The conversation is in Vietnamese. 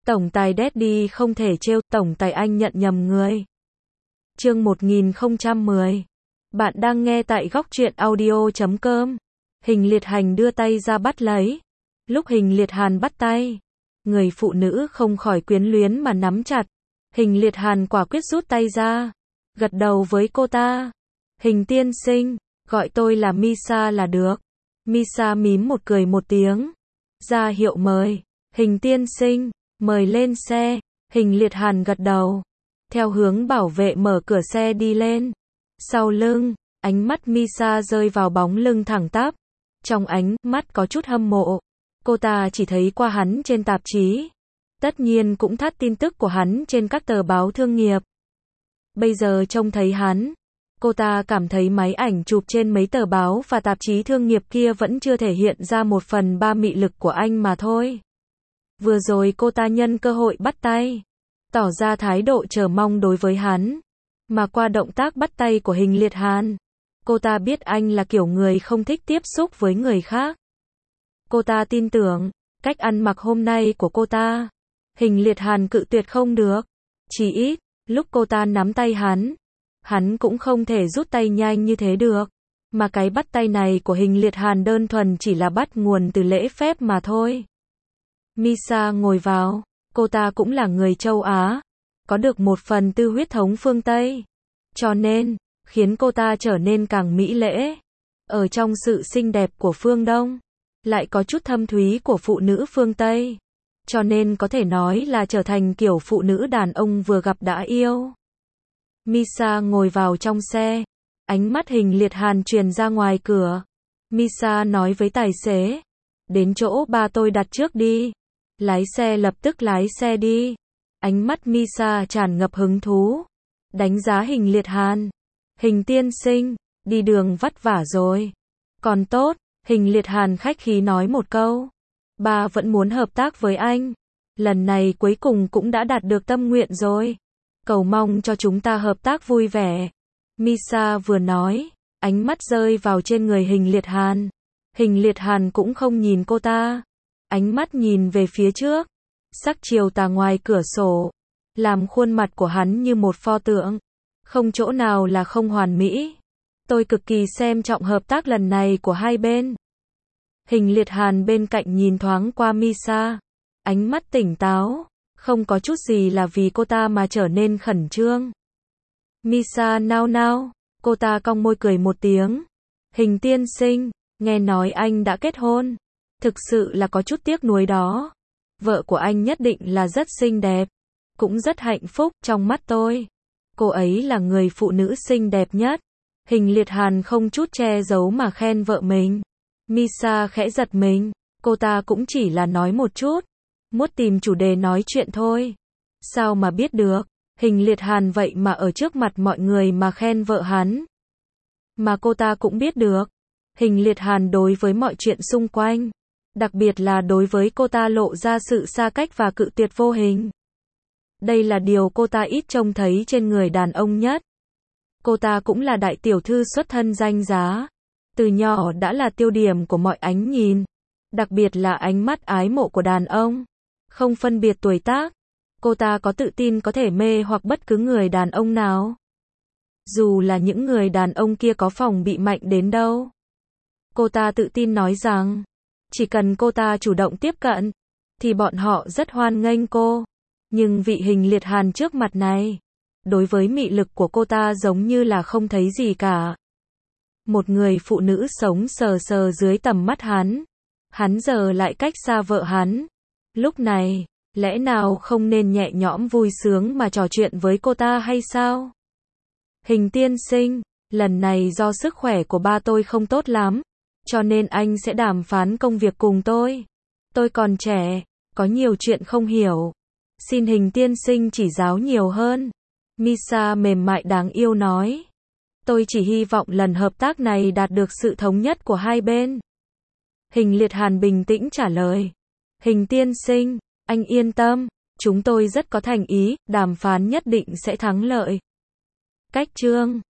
Tổng tài Daddy không thể trêu, tổng tài anh nhận nhầm người. Chương 1010. Bạn đang nghe tại góc truyện audio.com. Hình Liệt Hành đưa tay ra bắt lấy. Lúc Hình Liệt Hàn bắt tay, người phụ nữ không khỏi quyến luyến mà nắm chặt. Hình Liệt Hàn quả quyết rút tay ra, gật đầu với cô ta. Hình tiên sinh, gọi tôi là Misa là được. Misa mím một cười một tiếng, ra hiệu mời. Hình tiên sinh, mời lên xe. Hình Liệt Hàn gật đầu, theo hướng bảo vệ mở cửa xe đi lên. Sau lưng, ánh mắt Misa rơi vào bóng lưng thẳng tắp. Trong ánh mắt có chút hâm mộ. Cô ta chỉ thấy qua hắn trên tạp chí. Tất nhiên cũng thắt tin tức của hắn trên các tờ báo thương nghiệp. Bây giờ trông thấy hắn, cô ta cảm thấy máy ảnh chụp trên mấy tờ báo và tạp chí thương nghiệp kia vẫn chưa thể hiện ra 1/3 mị lực của anh mà thôi. Vừa rồi cô ta nhân cơ hội bắt tay, tỏ ra thái độ chờ mong đối với hắn. Mà qua động tác bắt tay của Hình Liệt Hàn, cô ta biết anh là kiểu người không thích tiếp xúc với người khác. Cô ta tin tưởng cách ăn mặc hôm nay của cô ta. Hình Liệt Hàn cự tuyệt không được. Chỉ ít, lúc cô ta nắm tay hắn cũng không thể rút tay nhanh như thế được. Mà cái bắt tay này của Hình Liệt Hàn đơn thuần chỉ là bắt nguồn từ lễ phép mà thôi. Misa ngồi vào, cô ta cũng là người châu Á, có được 1/4 huyết thống phương Tây. Cho nên, khiến cô ta trở nên càng mỹ lễ. Ở trong sự xinh đẹp của phương Đông, lại có chút thâm thúy của phụ nữ phương Tây. Cho nên có thể nói là trở thành kiểu phụ nữ đàn ông vừa gặp đã yêu. Misa ngồi vào trong xe, ánh mắt Hình Liệt Hàn truyền ra ngoài cửa. Misa nói với tài xế, đến chỗ ba tôi đặt trước đi. Lái xe lập tức lái xe đi. Ánh mắt Misa tràn ngập hứng thú, đánh giá Hình Liệt Hàn. Hình tiên sinh, đi đường vất vả rồi. Còn tốt, Hình Liệt Hàn khách khí nói một câu. Ba vẫn muốn hợp tác với anh. Lần này cuối cùng cũng đã đạt được tâm nguyện rồi. Cầu mong cho chúng ta hợp tác vui vẻ. Misa vừa nói, ánh mắt rơi vào trên người Hình Liệt Hàn. Hình Liệt Hàn cũng không nhìn cô ta. Ánh mắt nhìn về phía trước. Sắc chiều tà ngoài cửa sổ, làm khuôn mặt của hắn như một pho tượng. Không chỗ nào là không hoàn mỹ. Tôi cực kỳ xem trọng hợp tác lần này của hai bên. Hình Liệt Hàn bên cạnh nhìn thoáng qua Misa. Ánh mắt tỉnh táo, không có chút gì là vì cô ta mà trở nên khẩn trương. Misa nao nao, cô ta cong môi cười một tiếng. Hình tiên sinh, nghe nói anh đã kết hôn. Thực sự là có chút tiếc nuối đó. Vợ của anh nhất định là rất xinh đẹp, cũng rất hạnh phúc trong mắt tôi. Cô ấy là người phụ nữ xinh đẹp nhất. Hình Liệt Hàn không chút che giấu mà khen vợ mình. Misa khẽ giật mình, cô ta cũng chỉ là nói một chút, muốn tìm chủ đề nói chuyện thôi. Sao mà biết được, Hình Liệt Hàn vậy mà ở trước mặt mọi người mà khen vợ hắn. Mà cô ta cũng biết được, Hình Liệt Hàn đối với mọi chuyện xung quanh, đặc biệt là đối với cô ta lộ ra sự xa cách và cự tuyệt vô hình. Đây là điều cô ta ít trông thấy trên người đàn ông nhất. Cô ta cũng là đại tiểu thư xuất thân danh giá. Từ nhỏ đã là tiêu điểm của mọi ánh nhìn. Đặc biệt là ánh mắt ái mộ của đàn ông. Không phân biệt tuổi tác. Cô ta có tự tin có thể mê hoặc bất cứ người đàn ông nào. Dù là những người đàn ông kia có phòng bị mạnh đến đâu. Cô ta tự tin nói rằng, chỉ cần cô ta chủ động tiếp cận, thì bọn họ rất hoan nghênh cô. Nhưng vị Hình Liệt Hàn trước mặt này, đối với mị lực của cô ta giống như là không thấy gì cả. Một người phụ nữ sống sờ sờ dưới tầm mắt hắn. Hắn giờ lại cách xa vợ hắn. Lúc này, lẽ nào không nên nhẹ nhõm vui sướng mà trò chuyện với cô ta hay sao? Hình tiên sinh, lần này do sức khỏe của ba tôi không tốt lắm, cho nên anh sẽ đàm phán công việc cùng tôi. Tôi còn trẻ, có nhiều chuyện không hiểu. Xin Hình tiên sinh chỉ giáo nhiều hơn. Misa mềm mại đáng yêu nói. Tôi chỉ hy vọng lần hợp tác này đạt được sự thống nhất của hai bên. Hình Liệt Hàn bình tĩnh trả lời. Hình tiên sinh, anh yên tâm, chúng tôi rất có thành ý, đàm phán nhất định sẽ thắng lợi. Cách chương